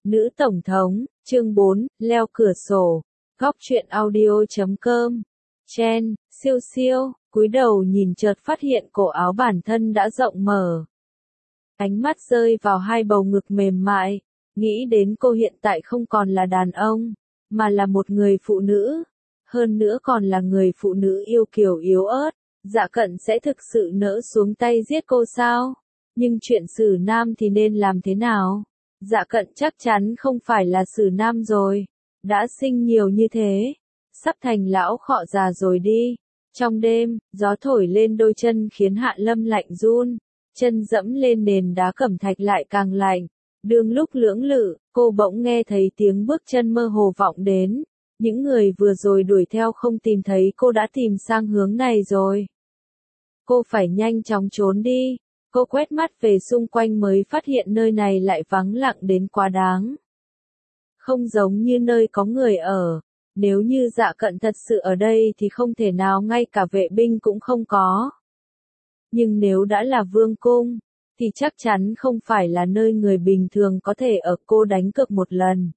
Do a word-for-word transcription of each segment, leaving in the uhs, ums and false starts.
Nữ Tổng thống, chương bốn, leo cửa sổ, góc truyện audio.com, Chen, siêu siêu, cúi đầu nhìn chợt phát hiện cổ áo bản thân đã rộng mở. Ánh mắt rơi vào hai bầu ngực mềm mại, nghĩ đến cô hiện tại không còn là đàn ông, mà là một người phụ nữ, hơn nữa còn là người phụ nữ yêu kiều yếu ớt, Dạ Cận sẽ thực sự nỡ xuống tay giết cô sao? Nhưng chuyện xử nam thì nên làm thế nào? Dạ Cận chắc chắn không phải là xử nam rồi, đã sinh nhiều như thế, sắp thành lão khọ già rồi đi. Trong đêm, gió thổi lên đôi chân khiến Hạ Lâm lạnh run, chân dẫm lên nền đá cẩm thạch lại càng lạnh. Đương lúc lưỡng lự, cô bỗng nghe thấy tiếng bước chân mơ hồ vọng đến, những người vừa rồi đuổi theo không tìm thấy cô đã tìm sang hướng này rồi. Cô phải nhanh chóng trốn đi. Cô quét mắt về xung quanh mới phát hiện nơi này lại vắng lặng đến quá đáng. Không giống như nơi có người ở. Nếu như Dạ Cận thật sự ở đây thì không thể nào ngay cả vệ binh cũng không có. Nhưng nếu đã là vương cung, thì chắc chắn không phải là nơi người bình thường có thể ở. Cô đánh cược một lần.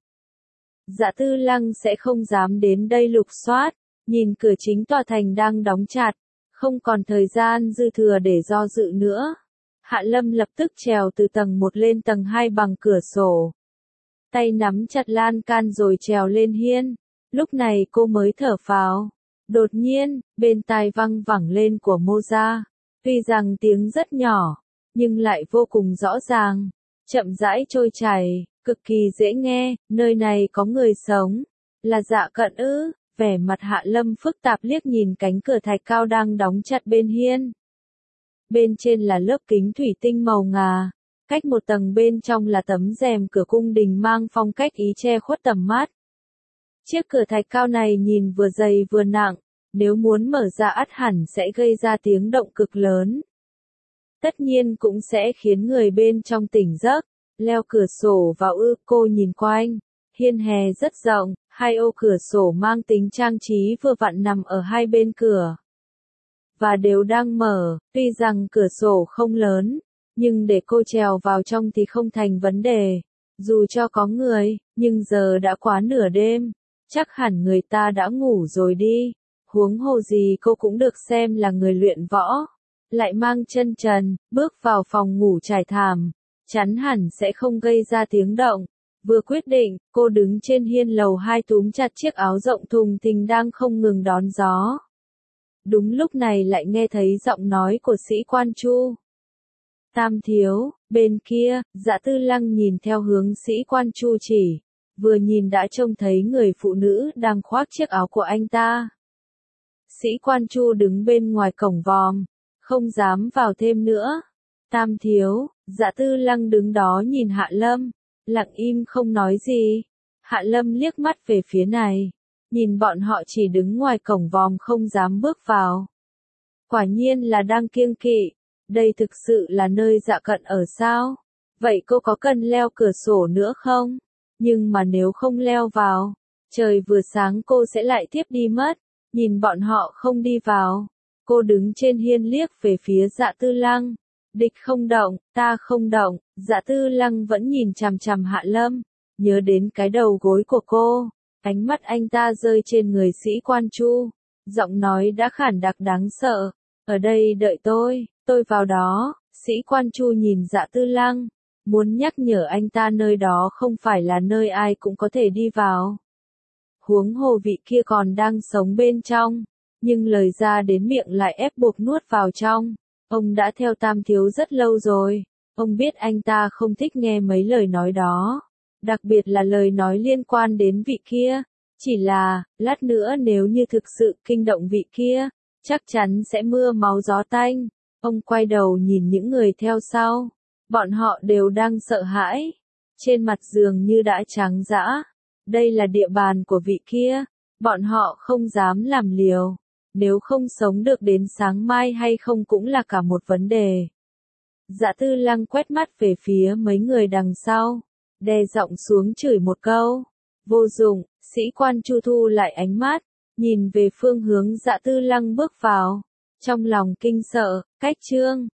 Dạ Tư Lăng sẽ không dám đến đây lục soát, nhìn cửa chính tòa thành đang đóng chặt, không còn thời gian dư thừa để do dự nữa. Hạ Lâm lập tức trèo từ tầng một lên tầng hai bằng cửa sổ. Tay nắm chặt lan can rồi trèo lên hiên. Lúc này cô mới thở phào. Đột nhiên, bên tai văng vẳng lên của Moza. Tuy rằng tiếng rất nhỏ, nhưng lại vô cùng rõ ràng. Chậm rãi trôi chảy, cực kỳ dễ nghe. Nơi này có người sống. Là Dạ Cận ư? Vẻ mặt Hạ Lâm phức tạp liếc nhìn cánh cửa thạch cao đang đóng chặt bên hiên. Bên trên là lớp kính thủy tinh màu ngà, cách một tầng bên trong là tấm rèm cửa cung đình mang phong cách Ý che khuất tầm mắt. Chiếc cửa thạch cao này nhìn vừa dày vừa nặng, nếu muốn mở ra ắt hẳn sẽ gây ra tiếng động cực lớn. Tất nhiên cũng sẽ khiến người bên trong tỉnh giấc. Leo cửa sổ vào ư? Cô nhìn quanh, hiên hè rất rộng, hai ô cửa sổ mang tính trang trí vừa vặn nằm ở hai bên cửa. Và đều đang mở, tuy rằng cửa sổ không lớn, nhưng để cô trèo vào trong thì không thành vấn đề. Dù cho có người, nhưng giờ đã quá nửa đêm, chắc hẳn người ta đã ngủ rồi đi. Huống hồ gì cô cũng được xem là người luyện võ, lại mang chân trần, bước vào phòng ngủ trải thảm, chắn hẳn sẽ không gây ra tiếng động. Vừa quyết định, cô đứng trên hiên lầu hai túm chặt chiếc áo rộng thùng thình đang không ngừng đón gió. Đúng lúc này lại nghe thấy giọng nói của sĩ quan Chu. Tam thiếu, bên kia, Dạ Tư Lăng nhìn theo hướng sĩ quan Chu chỉ, vừa nhìn đã trông thấy người phụ nữ đang khoác chiếc áo của anh ta. Sĩ quan Chu đứng bên ngoài cổng vòm, không dám vào thêm nữa. Tam thiếu, Dạ Tư Lăng đứng đó nhìn Hạ Lâm, lặng im không nói gì. Hạ Lâm liếc mắt về phía này. Nhìn bọn họ chỉ đứng ngoài cổng vòm không dám bước vào. Quả nhiên là đang kiêng kỵ. Đây thực sự là nơi Dạ Cận ở sao? Vậy cô có cần leo cửa sổ nữa không? Nhưng mà nếu không leo vào, trời vừa sáng cô sẽ lại tiếp đi mất. Nhìn bọn họ không đi vào. Cô đứng trên hiên liếc về phía Dạ Tư Lăng. Địch không động, ta không động. Dạ Tư Lăng vẫn nhìn chằm chằm Hạ Lâm. Nhớ đến cái đầu gối của cô. Ánh mắt anh ta rơi trên người sĩ quan Chu, giọng nói đã khản đặc đáng sợ. Ở đây đợi tôi, tôi vào đó. Sĩ quan Chu nhìn Dạ Tư Lăng, muốn nhắc nhở anh ta nơi đó không phải là nơi ai cũng có thể đi vào. Huống hồ vị kia còn đang sống bên trong, nhưng lời ra đến miệng lại ép buộc nuốt vào trong. Ông đã theo Tam thiếu rất lâu rồi, ông biết anh ta không thích nghe mấy lời nói đó. Đặc biệt là lời nói liên quan đến vị kia. Chỉ là, lát nữa nếu như thực sự kinh động vị kia, chắc chắn sẽ mưa máu gió tanh. Ông quay đầu nhìn những người theo sau. Bọn họ đều đang sợ hãi. Trên mặt giường như đã trắng dã. Đây là địa bàn của vị kia. Bọn họ không dám làm liều. Nếu không sống được đến sáng mai hay không cũng là cả một vấn đề. Dạ Tư Lăng quét mắt về phía mấy người đằng sau. Đè giọng xuống chửi một câu. Vô dụng, sĩ quan Chu thu lại ánh mắt, nhìn về phương hướng Dạ Tư Lăng bước vào. Trong lòng kinh sợ, cách chương.